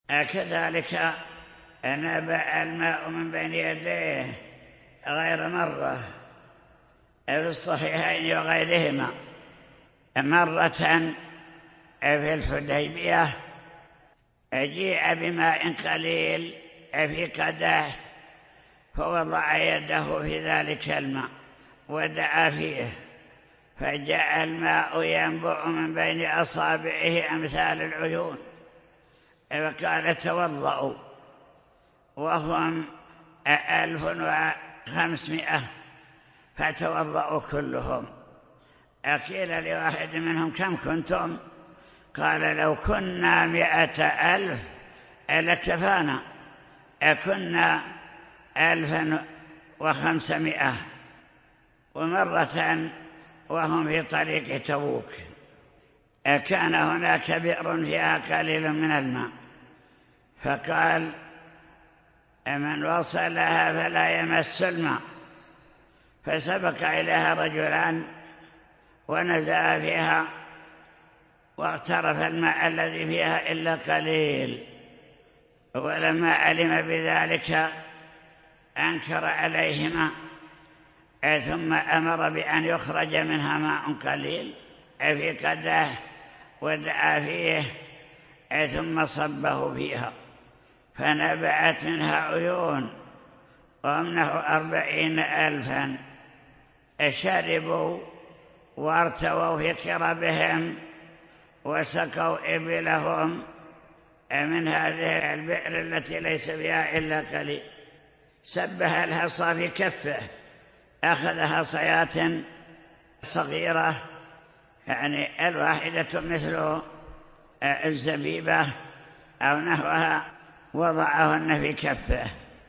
كذلك نبع الماء من بين يديه غير مرة في الصحيحين وغيرهما. مرة في الحديبية جيء بماء قليل في قدح، فوضع يده في ذلك الماء ودعا فيه، فجاء الماء ينبع من بين أصابعه أمثال العيون، فقال توضأوا، وهم 1500 فتوضأوا كلهم. أقيل لواحد منهم كم كنتم؟ قال لو كنا 100,000 لكفانا، كنا 1500. ومرة وهم في طريق تبوك كان هناك بئر فيها قليل من الماء، فقال من وصلها فلا يمس الماء، فسبق إليها رجلان ونزل فيها واغترف الماء الذي فيها إلا قليل، ولما علم بذلك أنكر عليهما، ثم أمر بأن يخرج منها ماء قليل في قدح ودعا فيه، ثم صبه فيها فنبعت منها عيون، ومنه 40,000 شربوا وارتووا في قربهم وسقوا إبلهم من هذه البئر التي ليس بها إلا قليل. سبح الحصى في كفه، أخذ حصيات صغيرة، يعني الواحدة مثل الزبيبة أو نحوها، وضعهن في كفه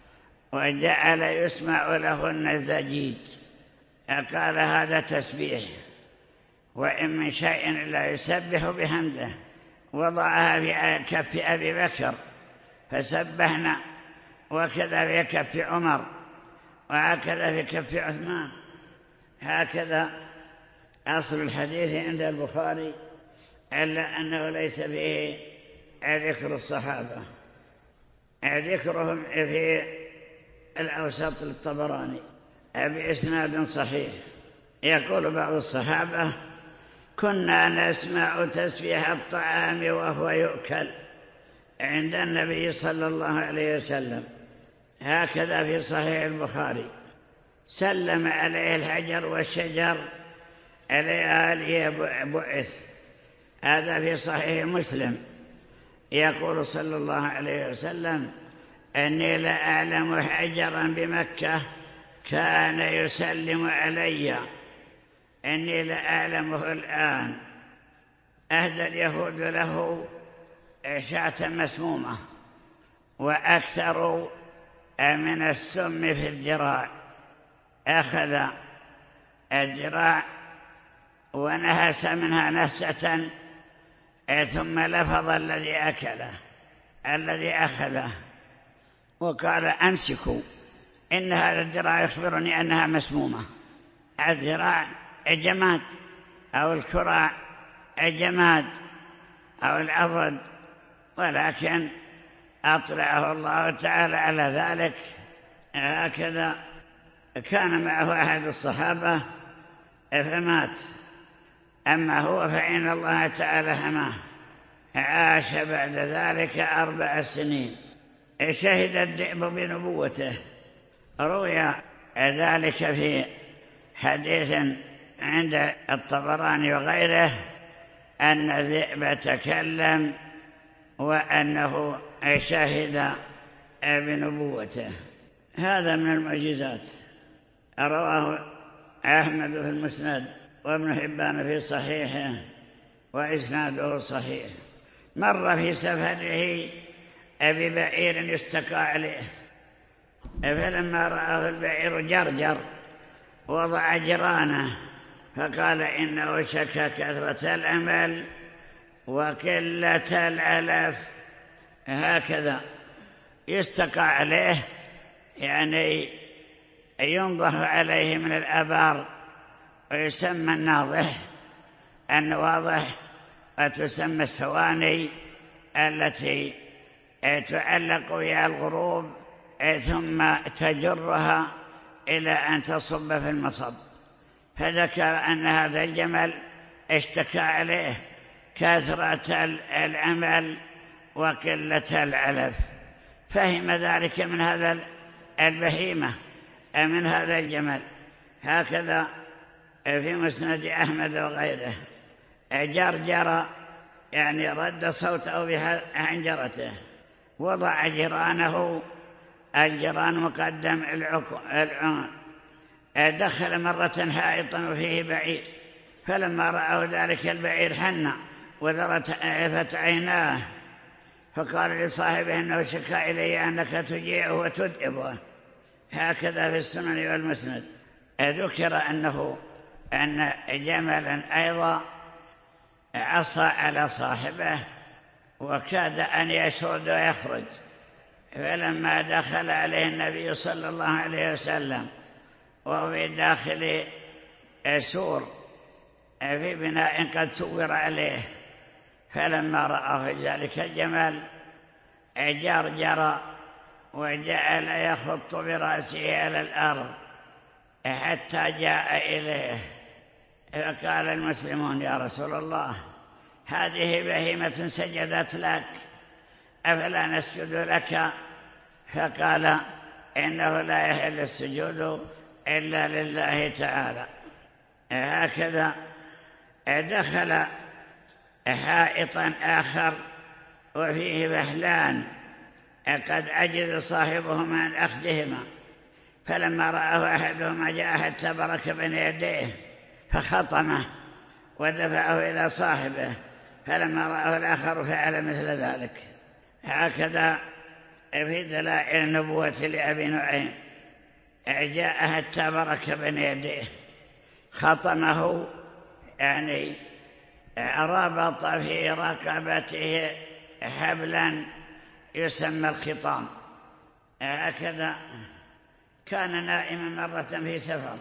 وجعل يسمع لهن الزجيج. قال هذا تسبيح، وإن من شيء إلا يسبح بحمده. وضعها في كف أبي بكر فسبحنا، وكذا في كف عمر، وهكذا في كف عثمان. هكذا أصل الحديث عند البخاري، إلا أنه ليس فيه ذكر الصحابة، ذكرهم في الأوسط للطبراني بإسناد صحيح. يقول بعض الصحابة كنا نسمع تسبيح الطعام وهو يؤكل عند النبي صلى الله عليه وسلم، هكذا في صحيح البخاري. سلم عليه الحجر والشجر عليه بعث، هذا في صحيح مسلم. يقول صلى الله عليه وسلم أني لأعلم حجرا بمكة كان يسلم علي، إني لأعلمه الآن. أهدى اليهود له شاة مسمومة، وأكثر من السم في الذراع، أخذ الذراع ونهس منها نهسة، ثم لفظ الذي أكله الذي أخذه وقال أمسكوا، إن هذا الذراع يخبرني أنها مسمومة. الذراع جماد، أو الكراع جماد، أو العضد، ولكن أطلعه الله تعالى على ذلك. هكذا كان معه أحد الصحابة فمات، أما هو فإن الله تعالى حماه. عاش بعد ذلك 4 سنين، شهد الذئب بنبوته. روي ذلك في حديث عند الطبراني وغيره أن الذئب تكلم وأنه شهد بنبوته. هذا من المعجزات. رواه أحمد في المسند وابن حبان في صحيحه وإسناده صحيح. مر في سفره ببعير يستقى عليه، فلما رآه البعير جرجر وضع جرانه، فقال إنه شكى كثرة الأمل وقلة العلف. هكذا يستقى عليه، يعني ينضح عليه من الآبار، ويسمى الناضح النواضح، وتسمى السواني التي تعلق بها الغروب ثم تجرها إلى أن تصب في المصب. فذكر أن هذا الجمل اشتكى عليه كثرة العمل وقلة العلف، فهم ذلك من هذا البهيمة من هذا الجمل. هكذا في مسند أحمد وغيره جرجر يعني رد صوته بحنجرته، وضع جرانه الجران مقدم العنق، دخل مرة حائطا وفيه بعير، فلما رأوا ذلك البعير حن وذرفت عيناه، فقال لصاحبه إنه شكا إلي أنك تجيعه وتدئبه. هكذا في السنن والمسند. ذكر أن جملا أيضا عصى على صاحبه وكاد أن يشرد ويخرج، فلما دخل عليه النبي صلى الله عليه وسلم وهو في داخل سور في بناء قد سور عليه، فلما رأى ذلك الجمل جرجر وجعل يخط برأسه على الأرض حتى جاء إليه، فقال المسلمون يا رسول الله هذه بهيمة سجدت لك أفلا نسجد لك؟ فقال إنه لا يحل السجود إلا لله تعالى. هكذا دخل حائطا آخر وفيه بحلان قد عجز صاحبهما عن أخذهما، فلما رآه أحدهما جاء حتى برك بين يديه فخطمه ودفعه إلى صاحبه، فلما رآه الآخر فعل مثل ذلك. هكذا في دلائل النبوة لأبي نعيم جاء حتى برك بين يديه، خطمه يعني ربط في رقبته حبلا يسمى الخطام. هكذا كان نائما مرة في سفر،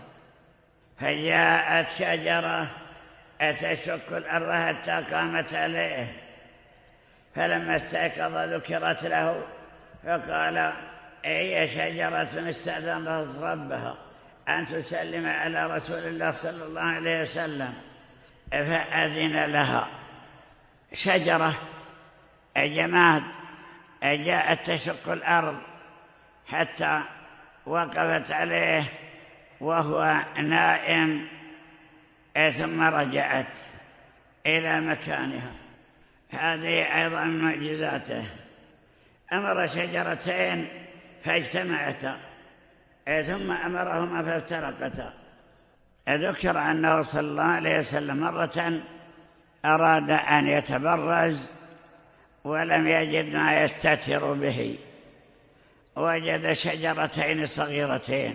فجاءت شجرة تشق الأرض حتى قامت عليه، فلما استيقظ ذكرت له فقال هي شجرة استأذنت ربها أن تسلم على رسول الله صلى الله عليه وسلم، فأذن لها. شجرة جماد جاءت تشق الأرض حتى وقفت عليه وهو نائم، ثم رجعت إلى مكانها. هذه أيضا من معجزاته. أمر شجرتين فاجتمعتا ثم أمرهما فافترقتا. ذكر أنه صلى الله عليه وسلم مرة أراد أن يتبرز ولم يجد ما يستتر به، وجد شجرتين صغيرتين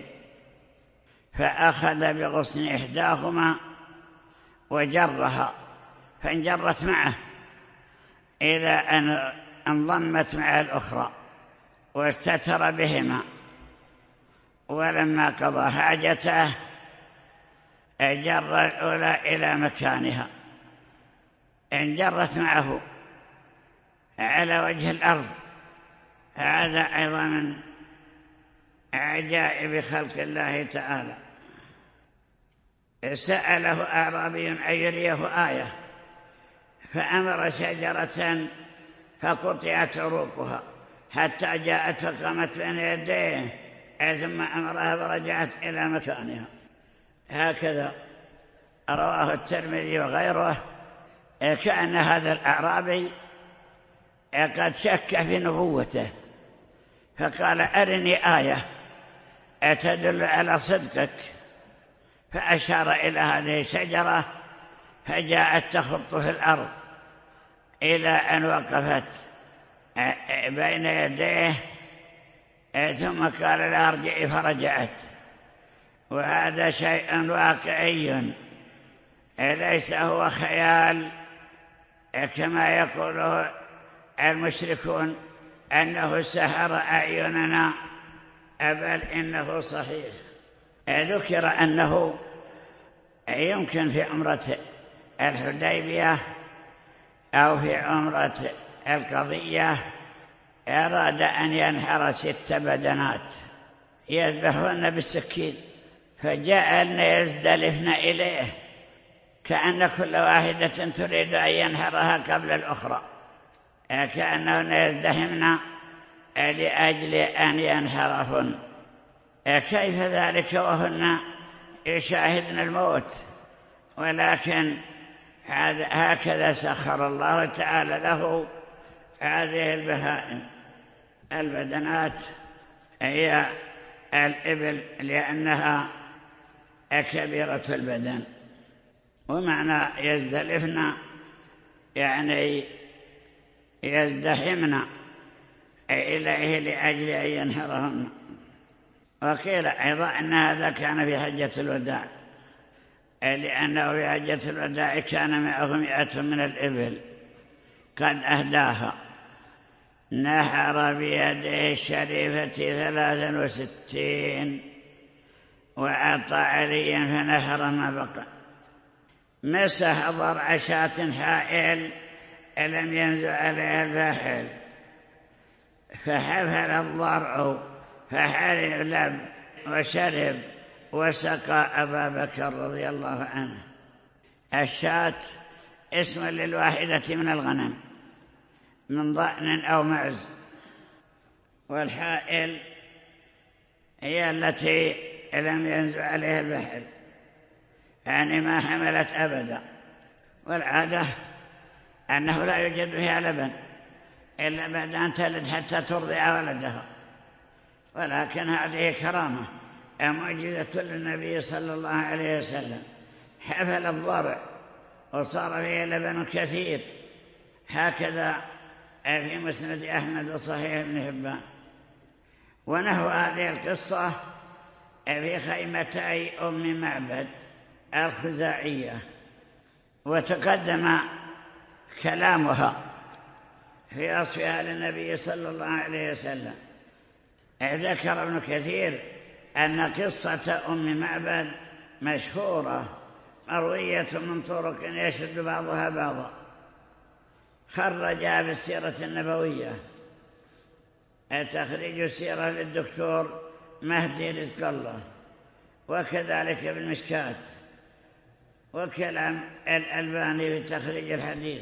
فأخذ بغصن إحداهما وجرها، فانجرت معه إلى أن انضمت مع الأخرى واستتر بهما، ولما قضى حاجته جر الأولى إلى مكانها، انجرت معه على وجه الأرض. هذا أيضا من عجائب خلق الله تعالى. سأله أعرابي أن يريه آية، فأمر شجرة فقطعت عروقها حتى جاءت فقامت بين يديه، ثم أمرها فرجعت إلى مكانها. هكذا رواه الترمذي وغيره. كأن هذا الأعرابي قد شك في نبوته، فقال أرني آية تدل على صدقك، فأشار إلى هذه الشجرة فجاءت تخط في الأرض إلى أن وقفت بين يديه، ثم قال لها ارجعي فرجعت. وهذا شيء واقعي ليس هو خيال كما يقوله المشركون أنه سحر أعيننا، بل إنه صحيح. ذكر أنه يمكن في عمرة الحديبية أو في عمرة القضية أراد أن ينحر 6 بدنات يذبحون بالسكين، فجعلن يزدلفن إليه كأن كل واحدة تريد أن ينحرها قبل الأخرى، كأنهن يزدحمن لأجل أن ينحرهن. كيف ذلك وهن يشاهدن الموت؟ ولكن هكذا سخر الله تعالى له هذه البهائم. البدنات هي الإبل لأنها كبيرة البدن، ومعنى يزدلفن يعني يزدحمن إليه لأجل أن ينحرهن. وقيل أيضا أن هذا كان في حجة الوداع، لأنه في حجة الوداع كان معه 100 من الإبل قد أهداها، نحر بيده الشريفة 63 وأعطى عليا فنحر ما بقى. مسح ضرع شاة حائل لم ينزل عليها الفاحل، فحفل الضرع فحلب وشرب وسقى أبا بكر رضي الله عنه. الشاة اسم للواحدة من الغنم من ضأن أو معز، والحائل هي التي لم ينزل عليها البحر، يعني ما حملت أبدا. والعادة أنه لا يوجد فيها لبن إلا بعد أن تلد حتى ترضع ولدها، ولكن هذه كرامة معجزة للنبي صلى الله عليه وسلم. حفل الضرع وصار فيه لبن كثير، هكذا في مسند أحمد وصحيح ابن هبان. ونحو هذه القصة في خيمتي أم معبد الخزاعية، وتقدم كلامها في وصفها للنبي صلى الله عليه وسلم. ذكر ابن كثير أن قصة أم معبد مشهورة مروية من طرق يشد بعضها بعضا، خرجها بالسيرة النبوية، تخريج السيرة للدكتور مهدي رزق الله، وكذلك بالمشكات، وكلام الألباني في تخريج الحديث.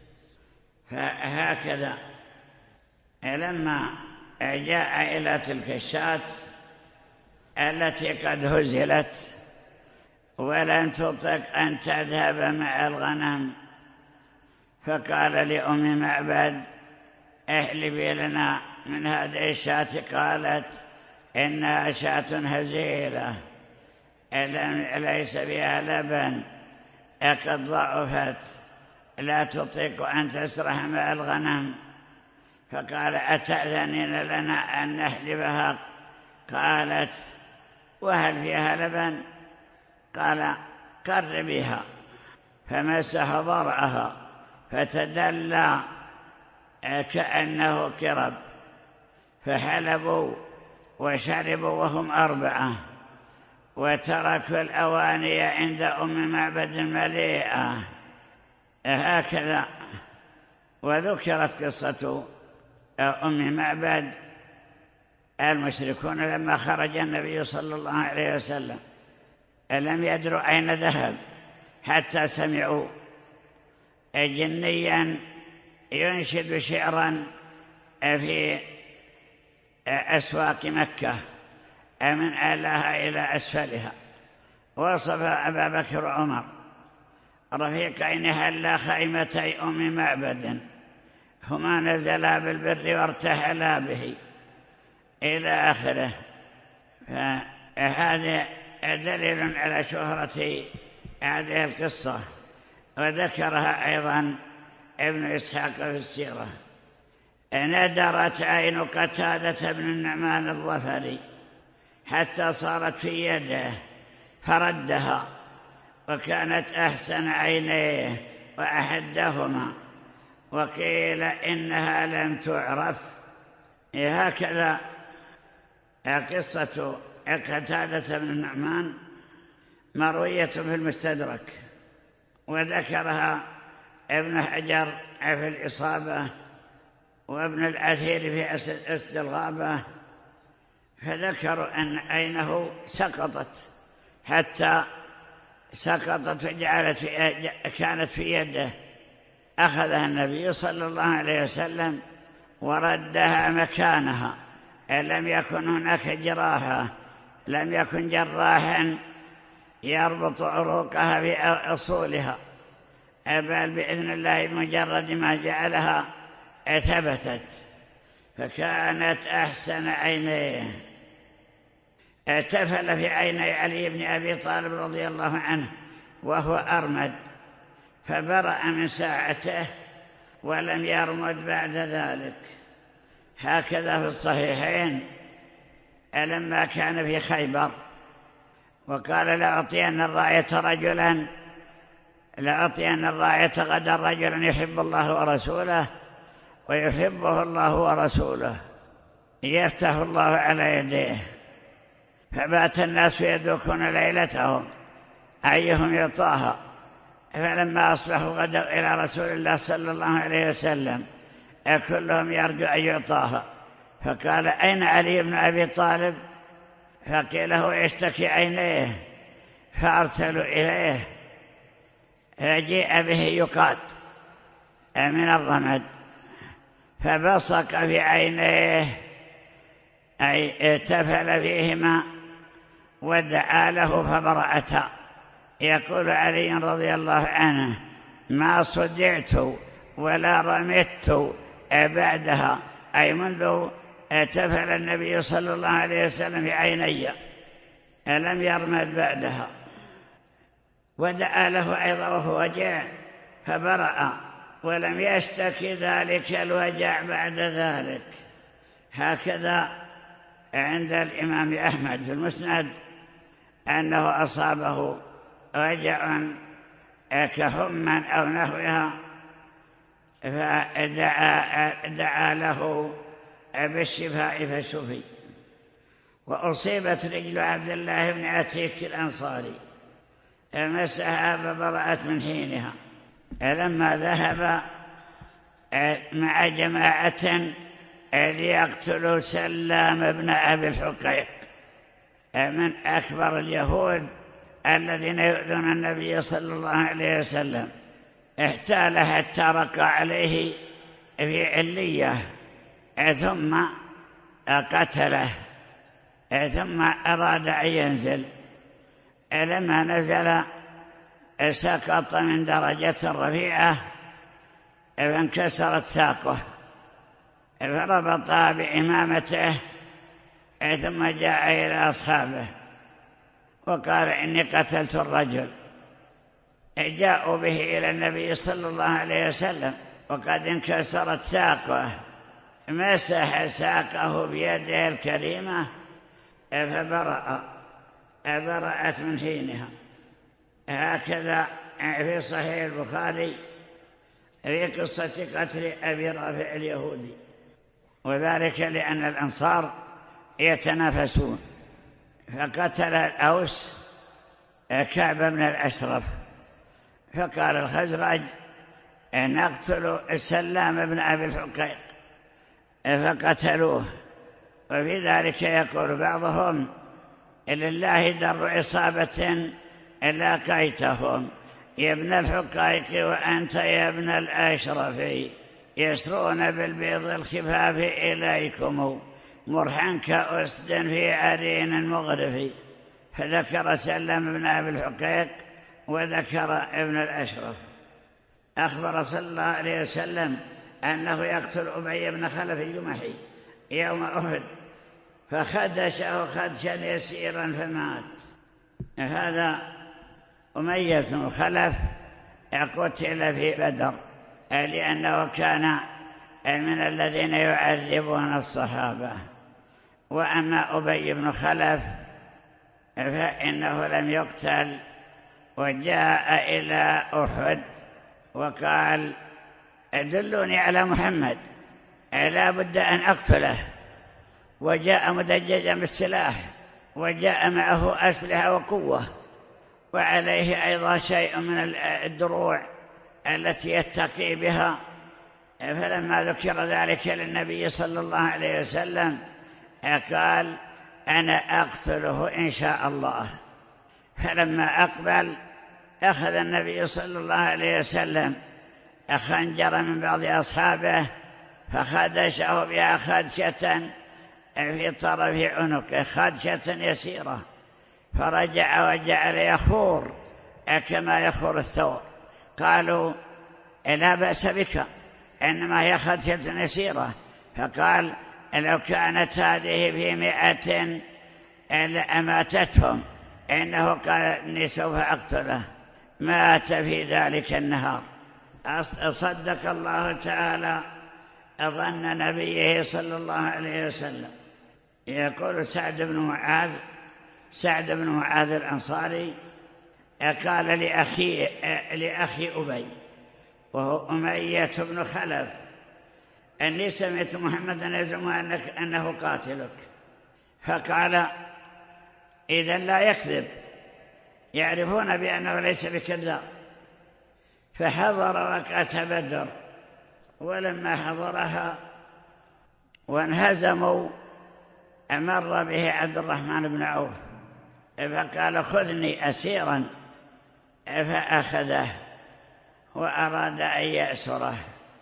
فهكذا لما جاء إلى تلك الشاة التي قد هزلت ولم تطق أن تذهب مع الغنم، فقال لأم معبد احلبي لنا من هذه الشاة. قالت إنها شاة هزيلة ليس بها لبن، قد ضعفت لا تطيق أن تسرح مع الغنم. فقال أتأذنين لنا أن نحلبها؟ قالت وهل فيها لبن؟ قال قربيها. فمسح ضرعها فتدلى كأنه كرب، فحلبوا وشربوا وهم 4، وتركوا الأواني عند أم معبد مليئة. هكذا. وذكرت قصة أم معبد المشركون لما خرج النبي صلى الله عليه وسلم لم يدروا أين ذهب، حتى سمعوا جنيا ينشد شعرا في أسواق مكة من أعلاها إلى أسفلها. وصف أبا بكر وعمر رفيقين هلا خيمتي أم معبد هما نزلا بالبر وارتحلا به إلى آخره. فهذا دليل على شهرة هذه القصة، وذكرها أيضا ابن إسحاق في السيرة. ندرت عين قتادة بن النعمان الظفري حتى صارت في يده فردها، وكانت أحسن عينيه وأحدهما، وقيل إنها لم تعرف. هكذا قصة قتادة بن النعمان مروية في المستدرك، وذكرها ابن حجر في الإصابة وابن الأثير في أسد الغابة، فذكروا أن عينه سقطت حتى سقطت كانت في يده، أخذها النبي صلى الله عليه وسلم وردها مكانها. لم يكن هناك جراحة، لم يكن جراحا يربط عروقها بأصولها، بل بإذن الله بمجرد ما جعلها ثبتت، فكانت أحسن عينيه. تفل في عيني علي بن أبي طالب رضي الله عنه وهو أرمد، فبرأ من ساعته ولم يرمد بعد ذلك. هكذا في الصحيحين لما كان في خيبر وقال لأعطين الراية غدا رجلا يحب الله ورسوله ويحبه الله ورسوله يفتح الله على يديه، فبات الناس يدوكون ليلتهم أيهم يعطاها، فلما أصبحوا غدوا إلى رسول الله صلى الله عليه وسلم كلهم يرجو أن يعطاها، فقال أين علي بن أبي طالب؟ فقيل هو يشتكي عينيه، فأرسلوا إليه فجيء به يقاد من الرمد، فبصق في عينيه أي تفل فيهما ودعا له فبرأتا. يقول علي رضي الله عنه ما صدعت ولا رمت بعدها، أي منذ تفل النبي صلى الله عليه وسلم في عيني لم يرمد بعدها. ودعا له أيضا وهو وجع فبرأ ولم يشتكي ذلك الوجع بعد ذلك. هكذا عند الإمام أحمد في المسند أنه أصابه وجع كحما أو نحوها، فدعا له بالشفاء فشفي. وأصيبت رجل عبد الله بن عتيك الأنصاري مسها فبرأت من حينها، لما ذهب مع جماعة ليقتلوا سلام بن أبي الحقيق من أكبر اليهود الذين يؤذون النبي صلى الله عليه وسلم. احتال حتى رقى عليه في علية ثم قتله، ثم أراد أن ينزل. لما نزل سقط من درجة رفيعة فانكسرت ساقه، فربطها بإمامته ثم جاء إلى أصحابه وقال إني قتلت الرجل. جاءوا به إلى النبي صلى الله عليه وسلم وقد انكسرت ساقه، مسح ساقه بيده الكريمة فبرأت من حينها. هكذا في صحيح البخاري في قصة قتل أبي رافع اليهودي، وذلك لأن الأنصار يتنافسون، فقتل الأوس كعب بن الأشرف، فقال الخزرج نقتل السلام بن أبي الحقيق، فقتلوه. وفي ذلك يقول بعضهم لله در عصابة لاقيتهم يا ابن الحقيق وأنت يا ابن الأشرف، يسرون بالبيض الخفاف إليكم مرحا كأسد في عرين مغرف. فذكر سلم بن أبي الحقيق وذكر ابن الأشرف. أخبر صلى الله عليه وسلم أنه يقتل أبي بن خلف الجمحي يوم أحد، فخدشه خدشا يسيرا فمات. هذا أمية بن خلف قتل في بدر لأنه كان من الذين يعذبون الصحابة. وأما أبي بن خلف فإنه لم يقتل، وجاء إلى أحد وقال دلوني على محمد لا بد أن أقتله، وجاء مدججا بالسلاح وجاء معه أسلحة وقوة، وعليه أيضا شيء من الدروع التي يتقي بها فلما ذكر ذلك للنبي صلى الله عليه وسلم قال أنا أقتله إن شاء الله. فلما أقبل أخذ النبي صلى الله عليه وسلم خنجر من بعض أصحابه فخدشه بها خدشة في طرف عنقه، خدشة يسيرة، فرجع وجعل يخور كما يخور الثور. قالوا لا بأس بك، إنما هي خدشة يسيرة. فقال لو كانت هذه في 100 لأماتتهم، إنه قال إني سوف أقتله. مات في ذلك النهار. صدق الله تعالى ظن نبيه صلى الله عليه وسلم. يقول سعد بن معاذ الأنصاري قال لأخي أبي وهو أمية بن خلف أني سمعت محمدا يزعم أنه قاتلك. فقال إذن لا يكذب، يعرفون بأنه ليس بكذاب. فحضر وقعة بدر، ولما حضرها وانهزموا أمر به عبد الرحمن بن عوف فقال خذني أسيرا، فأخذه وأراد أن يأسره،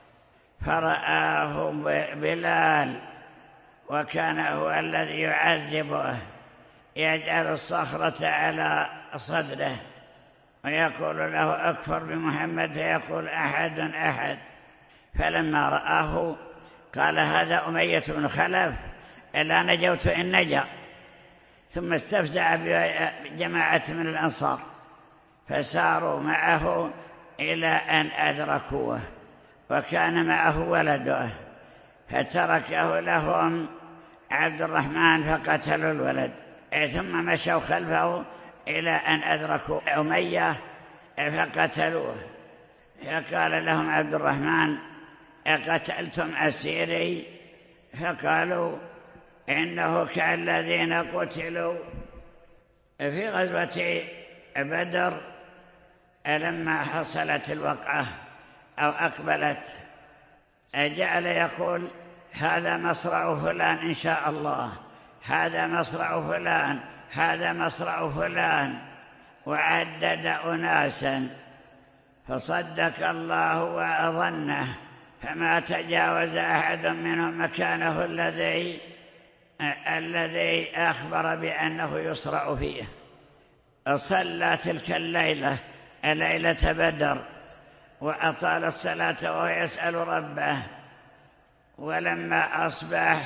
فرآه بلال وكان هو الذي يعذبه، يجعل الصخرة على صدره ويقول له أكفر بمحمد، فيقول أحد أحد. فلما رآه قال هذا أمية بن خلف، إلا نجوت إن نجا. ثم استفزع بجماعة من الأنصار فساروا معه إلى أن أدركوه، وكان معه ولده، فتركه لهم عبد الرحمن فقتلوا الولد، ثم مشوا خلفه إلى أن أدركوا أمية فقتلوه. فقال لهم عبد الرحمن أقتلتم أسيري؟ فقالوا إنه كالذين قتلوا في غزوة بدر لما حصلت الوقعة أو أقبلت، جعل يقول هذا مصرع فلان إن شاء الله، هذا مصرع فلان، هذا مصرع فلان، وعدد أناسا. فصدق الله وأظنه، فما تجاوز أحد منهم مكانه الذي أخبر بأنه يصرع فيه. صلى تلك الليلة ليلة بدر وأطال الصلاة وهو يسأل ربه. ولما أصبح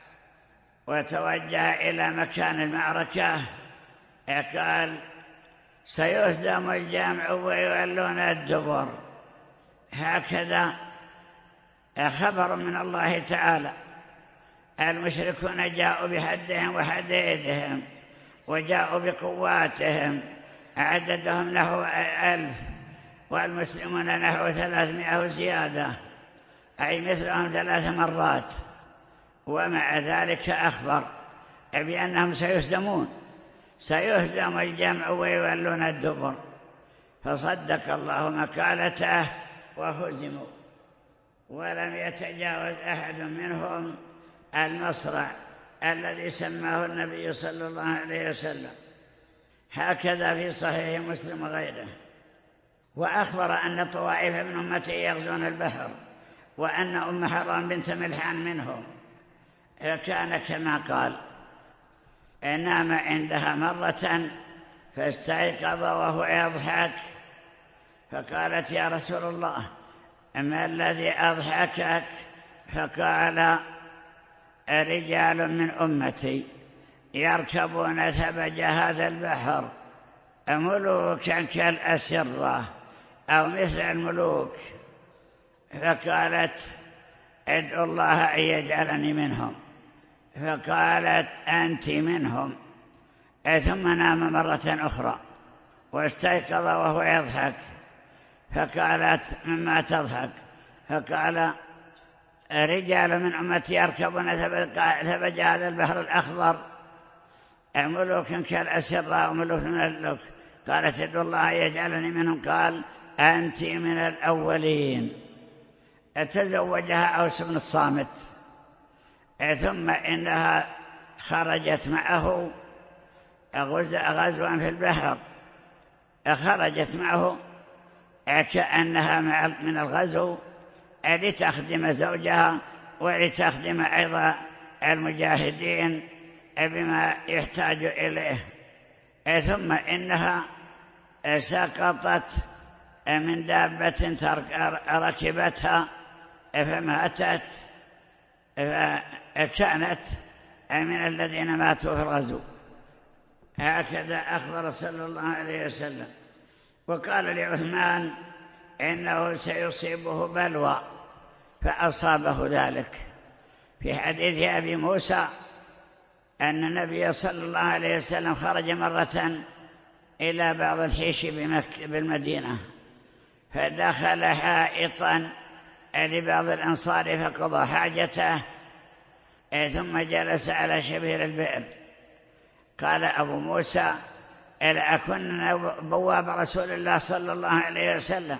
وتوجه إلى مكان المعركة قال سيهزم الجمع ويولون الدبر. هكذا خبر من الله تعالى. المشركون جاءوا بحدهم وحديدهم، وجاءوا بقواتهم، عددهم نحو 1000، والمسلمون نحو 300 زيادة، أي مثلهم 3 مرات. ومع ذلك أخبر بأنهم سيهزم الجمع ويولون الدبر. فصدق الله مقالته وهزموا، ولم يتجاوز أحد منهم المصرع الذي سماه النبي صلى الله عليه وسلم. هكذا في صحيح مسلم وغيره. وأخبر أن طوائف من أمته يغزون البحر، وأن أم حرام بنت ملحان منهم، فكان كما قال نام عندها مرة فاستيقظ وهو يضحك، فقالت يا رسول الله ما الذي أضحكك؟ فقال رجال من أمتي يركبون ثبج هذا البحر، ملوكا كالأسرة أو مثل الملوك. فقالت ادعو الله أن يجعلني منهم، فقالت أنت منهم. ثم نام مرة أخرى واستيقظ وهو يضحك، فقالت مما تضحك؟ فقال رجال من أمتي يركبون ثبج هذا البحر الأخضر، ملوك كالأسرة وملوك من الملوك. قالت ادعو الله يجعلني منهم. قال أنت من الأولين. تزوجها أوس بن الصامت، ثم إنها خرجت معه غزوا في البحر، خرجت معه كأنها من الغزو لتخدم زوجها ولتخدم أيضا المجاهدين بما يحتاج إليه. ثم إنها سقطت من دابة ركبتها فماتت، فكانت من الذين ماتوا في الغزو. هكذا أخبر صلى الله عليه وسلم. وقال لعثمان إنه سيصيبه بلوى، فأصابه ذلك. في حديث أبي موسى أن النبي صلى الله عليه وسلم خرج مرة إلى بعض الحيش بالمدينة، فدخل حائطا لبعض الأنصار فقضى حاجته، ثم جلس على شبير البئر. قال أبو موسى لأكن بواب رسول الله صلى الله عليه وسلم.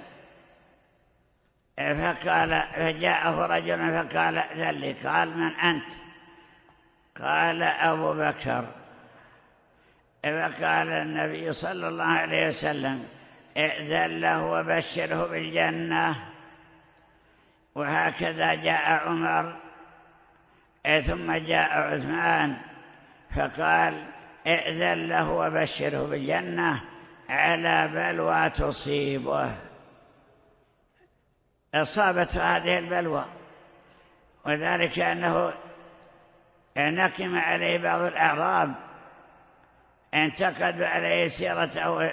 فجاءه رجل فقال ذلي. قال من أنت؟ قال أبو بكر. فقال النبي صلى الله عليه وسلم ائذن له وبشره بالجنة. وهكذا جاء عمر، ثم جاء عثمان فقال ائذن له وبشره بالجنة على بلوى تصيبه. أصابت هذه البلوى، وذلك أنه نكم عليه بعض الأعراب، انتقدوا عليه سيرته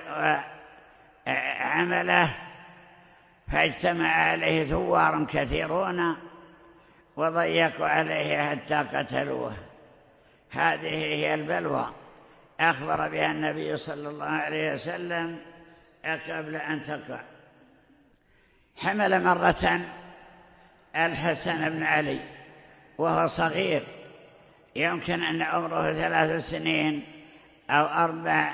وعمله، فاجتمع عليه ثوار كثيرون وضيقوا عليه حتى قتلوه. هذه هي البلوى أخبر بها النبي صلى الله عليه وسلم قبل أن تقع. حمل مرة الحسن بن علي وهو صغير، يمكن أن عمره 3 سنين أو 4،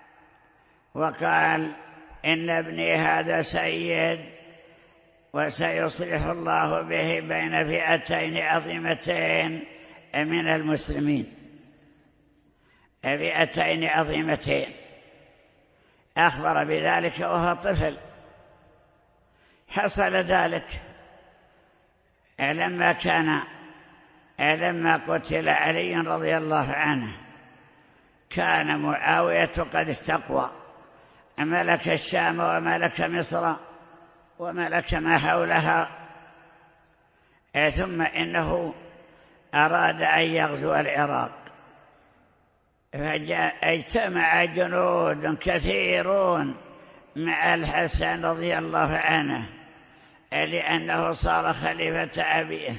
وقال إن ابني هذا سيد وسيصلح الله به بين فئتين عظيمتين من المسلمين، فئتين عظيمتين. أخبر بذلك وهو طفل. حصل ذلك لما قتل علي رضي الله عنه، كان معاوية قد استقوى، ملك الشام وملك مصر وملك ما حولها، ثم إنه أراد أن يغزو العراق، فاجتمع جنود كثيرون مع الحسن رضي الله عنه لأنه صار خليفة أبيه.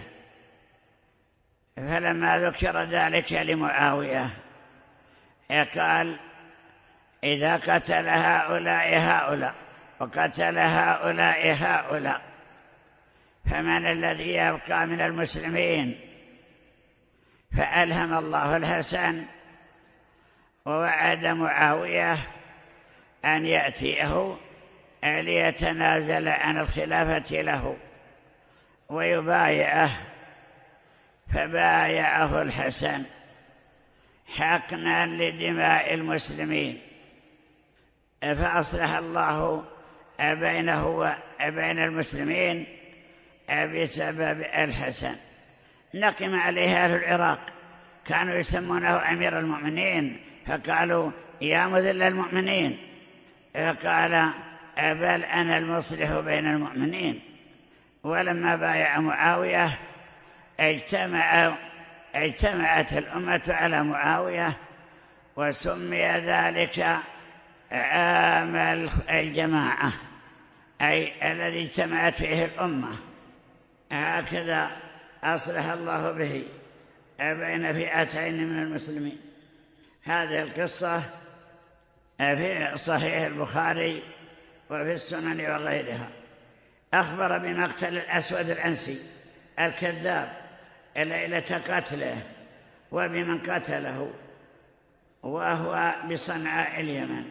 فلما ذكر ذلك لمعاوية قال إذا قتل هؤلاء هؤلاء وقتل هؤلاء هؤلاء فمن الذي يبقى من المسلمين؟ فألهم الله الحسن ووعد معاوية أن يأتيه ليتنازل عن الخلافة له ويبايعه، فبايعه الحسن حقنا لدماء المسلمين، فأصلح الله بينه وبين المسلمين بسبب الحسن. نقم عليه أهل العراق، كانوا يسمونه أمير المؤمنين، فقالوا يا مذل المؤمنين، فقال بل أنا المصلح بين المؤمنين. ولما بايع معاوية اجتمعت الأمة على معاوية، وسمي ذلك عام الجماعة، أي الذي اجتمعت فيه الأمة. هكذا أصلح الله به بين فئتين من المسلمين. هذه القصة في صحيح البخاري وفي السنن وغيرها. أخبر بمقتل الأسود العنسي الكذاب ليلة قتله وبمن قتله، وهو بصنعاء اليمن.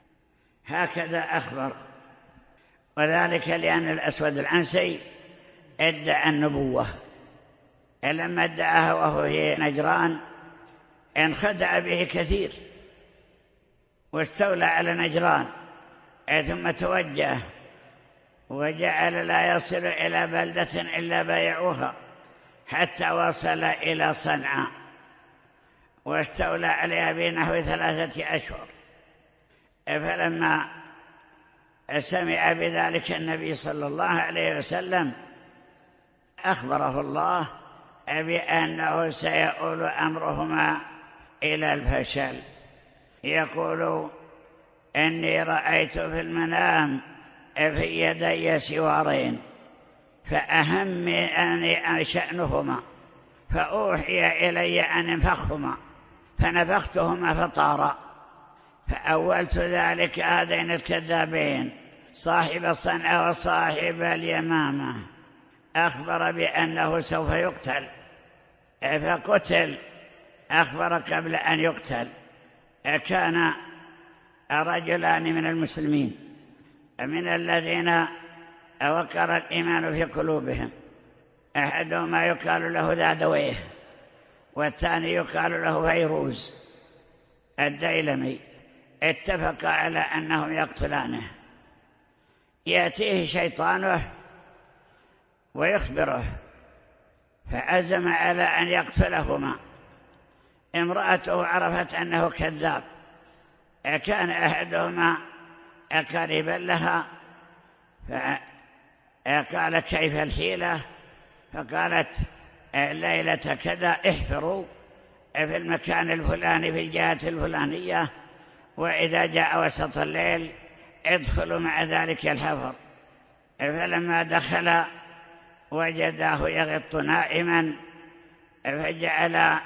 هكذا أخبر، وذلك لأن الأسود العنسي ادعى النبوة. لما ادعاها وهو في نجران انخدع به كثير واستولى على نجران، ثم توجه وجعل لا يصل إلى بلدة إلا بايعوها حتى وصل إلى صنعاء واستولى عليها بنحو 3 أشهر. فلما سمع بذلك النبي صلى الله عليه وسلم أخبره الله بأنه سيؤول أمرهما إلى الفشل. يقول: إني رأيت في المنام في يدي سوارين فأهم أن شأنهما، فأوحي إلي أن انفخهما فنفختهما فطارا. فأولت ذلك هذين الكذابين صاحب صنعاء وصاحب اليمامة، أخبر بأنه سوف يقتل فقتل، أخبر قبل أن يقتل. كان رجلان من المسلمين من الذين وقر الإيمان في قلوبهم، أحدهما يقال له ذادويه والثاني يقال له فيروز الديلمي. اتفقا على أنهم يقتلانه. يأتيه شيطانه ويخبره، فعزم على أن يقتلهما. امرأته عرفت أنه كذاب، كان أحدهما قريبا لها، فقالت: كيف الحيلة؟ فقالت: ليلة كذا احفروا في المكان الفلاني في الجهة الفلانية، وإذا جاء وسط الليل ادخلوا مع ذلك الحفر. فلما دخل وجداه يغط نائما، فجعل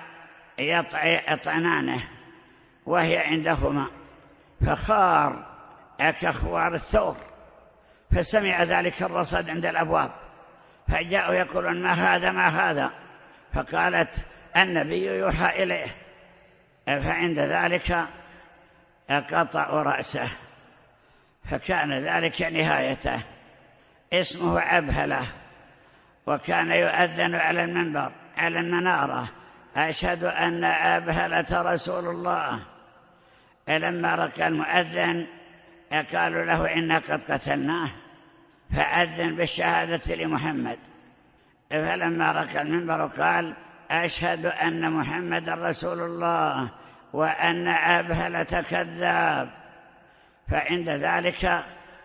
يطعنانه وهي عندهما، فخار كخوار الثور. فسمع ذلك الرصد عند الأبواب، فجاءوا يقولون: ما هذا ما هذا؟ فقالت: النبي يوحى إليه. فعند ذلك قطعوا رأسه، فكان ذلك نهايته. اسمه أبهلة، وكان يؤذن على المنبر على المنارة: أشهد أن أبهلة رسول الله. لما ركع المؤذن قالوا له: إنا قد قتلناه، فأذن بالشهادة لمحمد. فلما ركع المنبر قال: أشهد أن محمد رسول الله وأن أبهلة كذاب. فعند ذلك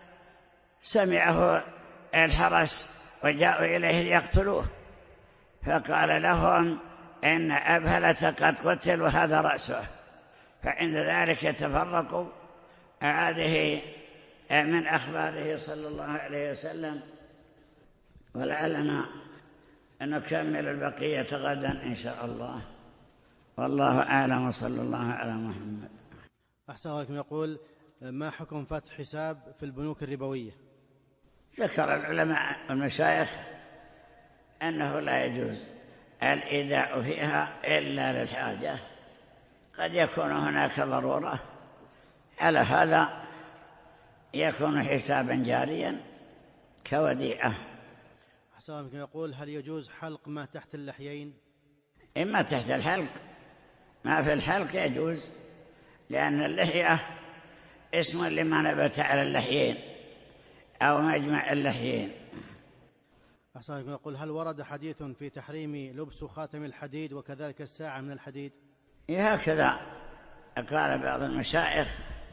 سمعه الحرس وجاءوا إليه ليقتلوه، فقال لهم: إن أبهلة قد قتل وهذا رأسه. فعند ذلك تفرقوا. هذه من أخباره صلى الله عليه وسلم، ولعلنا أن نكمل البقية غدا إن شاء الله، والله أعلم، وصلى الله على محمد. أحسن الله. يقول: ما حكم فتح حساب في البنوك الربوية؟ ذكر العلماء والمشايخ أنه لا يجوز الإيداع فيها إلا للحاجة، قد يكون هناك ضرورة. على هذا يكون حسابا جاريا كوديعة. أحسن. يقول: هل يجوز حلق ما تحت اللحيين؟ إما تحت الحلق، ما في الحلق يجوز، لأن اللحية اسم لما نبت على اللحيين أو مجمع اللحيين. أحسن. يقول: هل ورد حديث في تحريم لبس خاتم الحديد وكذلك الساعة من الحديد؟ هكذا قال بعض المشايخ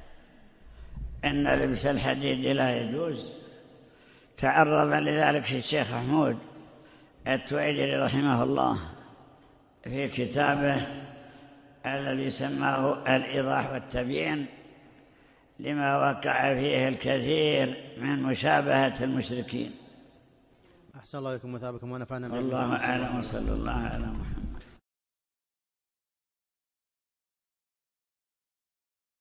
إن لبس الحديد لا يجوز. تعرض لذلك الشيخ محمود التويجري رحمه الله في كتابه الذي سماه الإيضاح والتبيين، لما وقع فيه الكثير من مشابهة المشركين. أحسن الله إليكم وثابكم ونفعنا. والله أعلم، وصلى الله على محمد.